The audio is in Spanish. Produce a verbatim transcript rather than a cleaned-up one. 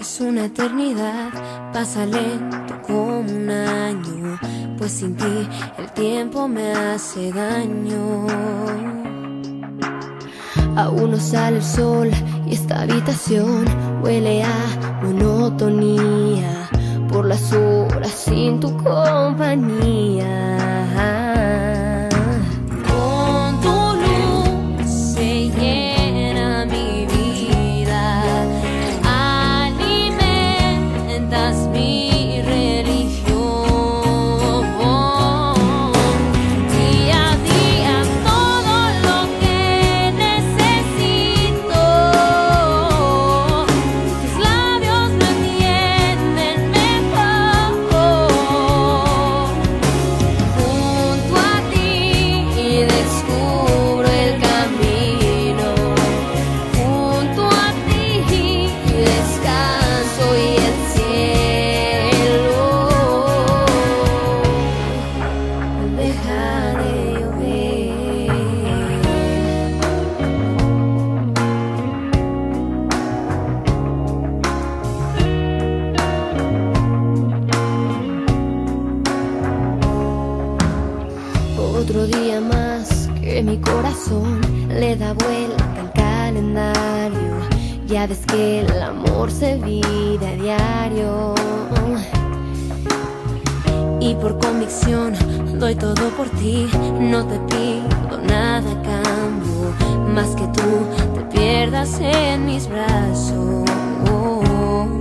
es una eternidad, pasa lento como un año, pues sin ti el tiempo me hace daño. Aún no sale el sol y esta habitación huele a monotonía por las horas sin tu compañía. Con tu luz se llena mi vida, alimentas mi religión. Día a día todo lo que necesito, tus labios lo entienden mejor. Junto a ti descubro el camino, junto a ti descanso y el cielo deja de llover. Otro día más que mi corazón le da vuelta al calendario. Ya ves que el amor se vive a diario. Y por convicción doy todo por ti, no te pido nada a cambio, más que tú te pierdas en mis brazos.